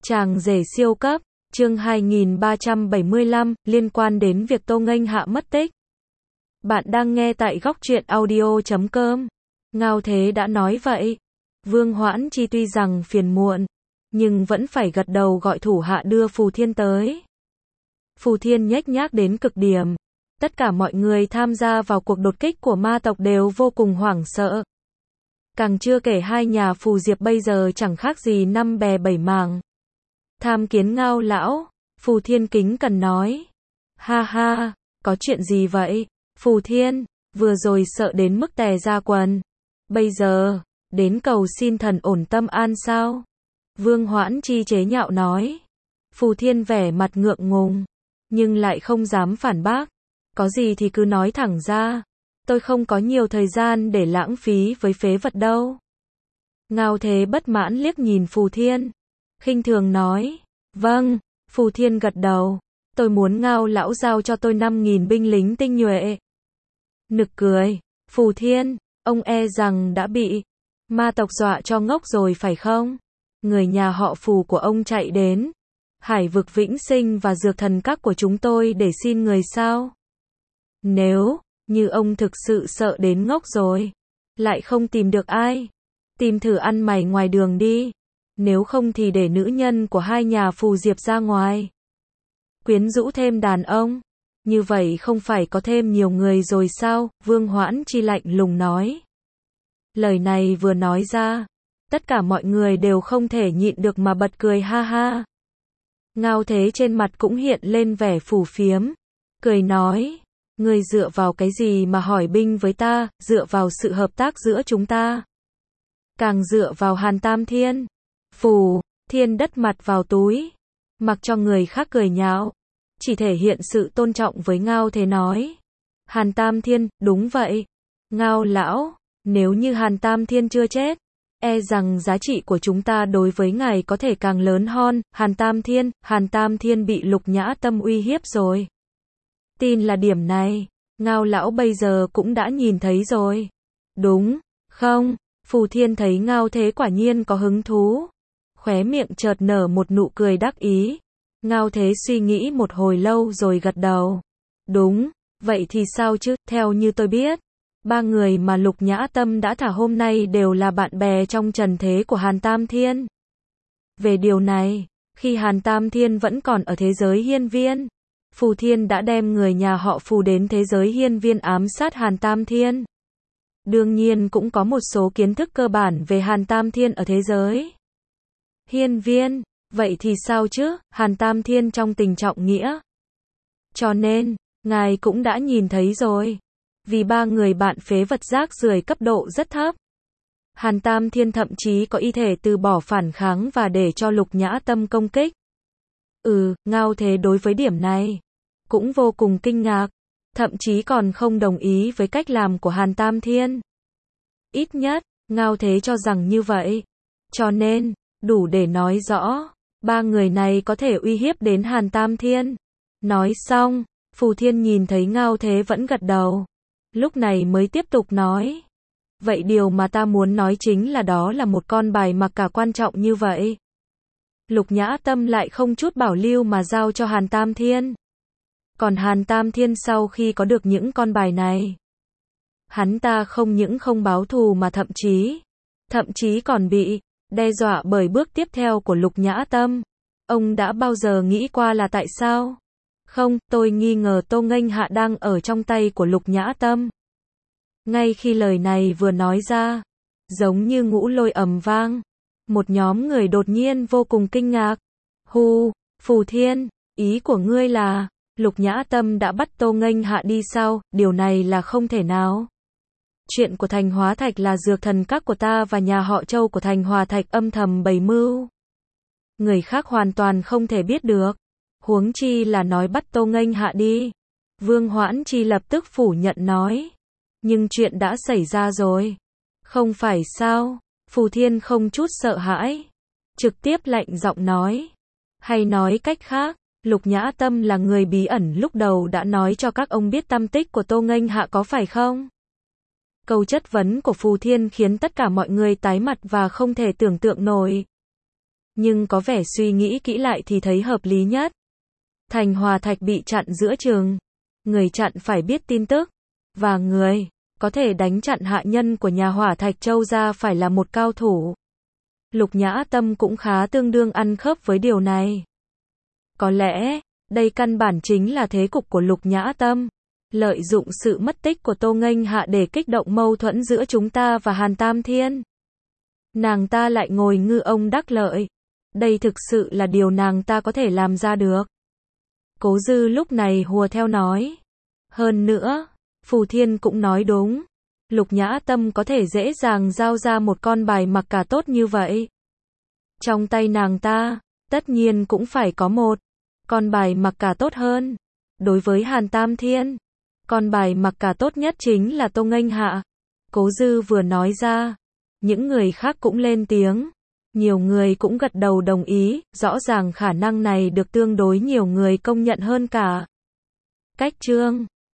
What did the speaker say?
Chàng rể siêu cấp, chương 2375, liên quan đến việc Tô Nghênh Hạ mất tích. Bạn đang nghe tại Góc Truyện Audio.com. Ngao Thế đã nói vậy. Vương Hoãn Chi tuy rằng phiền muộn, nhưng vẫn phải gật đầu gọi thủ hạ đưa Phù Thiên tới. Phù Thiên nhếch nhác đến cực điểm. Tất cả mọi người tham gia vào cuộc đột kích của ma tộc đều vô cùng hoảng sợ. Càng chưa kể hai nhà Phù Diệp bây giờ chẳng khác gì năm bè bảy mảng. Tham kiến Ngao lão, Phù Thiên kính cần nói. Ha ha, có chuyện gì vậy? Phù Thiên, vừa rồi sợ đến mức tè ra quần. Bây giờ, đến cầu xin thần ổn tâm an sao? Vương Hoãn Chi chế nhạo nói. Phù Thiên vẻ mặt ngượng ngùng, nhưng lại không dám phản bác. Có gì thì cứ nói thẳng ra. Tôi không có nhiều thời gian để lãng phí với phế vật đâu. Ngao Thế bất mãn liếc nhìn Phù Thiên, khinh thường nói. Vâng, Phù Thiên gật đầu. Tôi muốn Ngao lão giao cho tôi 5.000 binh lính tinh nhuệ. Nực cười. Phù Thiên, ông e rằng đã bị ma tộc dọa cho ngốc rồi phải không? Người nhà họ Phù của ông chạy đến Hải vực Vĩnh Sinh và Dược Thần Các của chúng tôi để xin người sao? Nếu như ông thực sự sợ đến ngốc rồi, lại không tìm được ai, tìm thử ăn mày ngoài đường đi. Nếu không thì để nữ nhân của hai nhà Phù Diệp ra ngoài, quyến rũ thêm đàn ông. Như vậy không phải có thêm nhiều người rồi sao? Vương Hoãn Chi lạnh lùng nói. Lời này vừa nói ra, tất cả mọi người đều không thể nhịn được mà bật cười ha ha. Ngao Thế trên mặt cũng hiện lên vẻ phù phiếm, cười nói. Ngươi dựa vào cái gì mà hỏi binh với ta? Dựa vào sự hợp tác giữa chúng ta, càng dựa vào Hàn Tam Thiên. Phù Thiên đất mặt vào túi, mặc cho người khác cười nhạo, chỉ thể hiện sự tôn trọng với Ngao Thế nói. Hàn Tam Thiên, đúng vậy. Ngao lão, nếu như Hàn Tam Thiên chưa chết, e rằng giá trị của chúng ta đối với ngài có thể càng lớn hơn. Hàn Tam Thiên bị Lục Nhã Tâm uy hiếp rồi. Tin là điểm này, Ngao lão bây giờ cũng đã nhìn thấy rồi. Đúng không? Phù Thiên thấy Ngao Thế quả nhiên có hứng thú, khóe miệng chợt nở một nụ cười đắc ý. Ngao Thế suy nghĩ một hồi lâu rồi gật đầu. Đúng, vậy thì sao chứ? Theo như tôi biết, ba người mà Lục Nhã Tâm đã thả hôm nay đều là bạn bè trong trần thế của Hàn Tam Thiên. Về điều này, khi Hàn Tam Thiên vẫn còn ở thế giới hiên viên, Phù Thiên đã đem người nhà họ Phù đến thế giới hiên viên ám sát Hàn Tam Thiên. Đương nhiên cũng có một số kiến thức cơ bản về Hàn Tam Thiên ở thế giới hiên viên. Vậy thì sao chứ? Hàn Tam Thiên trong tình trọng nghĩa. Cho nên, ngài cũng đã nhìn thấy rồi. Vì ba người bạn phế vật rác rưởi cấp độ rất thấp, Hàn Tam Thiên thậm chí có ý thể từ bỏ phản kháng và để cho Lục Nhã Tâm công kích. Ngao Thế đối với điểm này cũng vô cùng kinh ngạc, thậm chí còn không đồng ý với cách làm của Hàn Tam Thiên. Ít nhất, Ngao Thế cho rằng như vậy. Cho nên, đủ để nói rõ, ba người này có thể uy hiếp đến Hàn Tam Thiên. Nói xong, Phù Thiên nhìn thấy Ngao Thế vẫn gật đầu, lúc này mới tiếp tục nói. Vậy điều mà ta muốn nói chính là đó là một con bài mặc cả quan trọng như vậy, Lục Nhã Tâm lại không chút bảo lưu mà giao cho Hàn Tam Thiên. Còn Hàn Tam Thiên sau khi có được những con bài này, hắn ta không những không báo thù mà thậm chí còn bị đe dọa bởi bước tiếp theo của Lục Nhã Tâm. Ông đã bao giờ nghĩ qua là tại sao? Không, tôi nghi ngờ Tô Nghênh Hạ đang ở trong tay của Lục Nhã Tâm. Ngay khi lời này vừa nói ra, giống như ngũ lôi ầm vang, một nhóm người đột nhiên vô cùng kinh ngạc. Phù Thiên, ý của ngươi là Lục Nhã Tâm đã bắt Tô Nghênh Hạ đi sao? Điều này là không thể nào. Chuyện của Thành Hóa Thạch là Dược Thần Các của ta và nhà họ Châu của Thành Hòa Thạch âm thầm bày mưu, người khác hoàn toàn không thể biết được. Huống chi là nói bắt Tô Nghênh Hạ đi. Vương Hoãn Chi lập tức phủ nhận nói. Nhưng chuyện đã xảy ra rồi, không phải sao? Phù Thiên không chút sợ hãi, trực tiếp lạnh giọng nói. Hay nói cách khác, Lục Nhã Tâm là người bí ẩn lúc đầu đã nói cho các ông biết tăm tích của Tô Nghênh Hạ có phải không? Câu chất vấn của Phù Thiên khiến tất cả mọi người tái mặt và không thể tưởng tượng nổi. Nhưng có vẻ suy nghĩ kỹ lại thì thấy hợp lý nhất. Thành Hòa Thạch bị chặn giữa chừng. Người chặn phải biết tin tức. Và người có thể đánh chặn hạ nhân của nhà Hỏa Thạch Châu ra phải là một cao thủ. Lục Nhã Tâm cũng khá tương đương ăn khớp với điều này. Có lẽ, đây căn bản chính là thế cục của Lục Nhã Tâm. Lợi dụng sự mất tích của Tô Nghênh Hạ để kích động mâu thuẫn giữa chúng ta và Hàn Tam Thiên. Nàng ta lại ngồi ngư ông đắc lợi. Đây thực sự là điều nàng ta có thể làm ra được. Cố Dư lúc này hùa theo nói. Hơn nữa, Phù Thiên cũng nói đúng. Lục Nhã Tâm có thể dễ dàng giao ra một con bài mặc cả tốt như vậy. Trong tay nàng ta, tất nhiên cũng phải có một con bài mặc cả tốt hơn. Đối với Hàn Tam Thiên, con bài mặc cả tốt nhất chính là Tô Nghênh Hạ. Cố Dư vừa nói ra, những người khác cũng lên tiếng. Nhiều người cũng gật đầu đồng ý, rõ ràng khả năng này được tương đối nhiều người công nhận hơn cả. Cách chương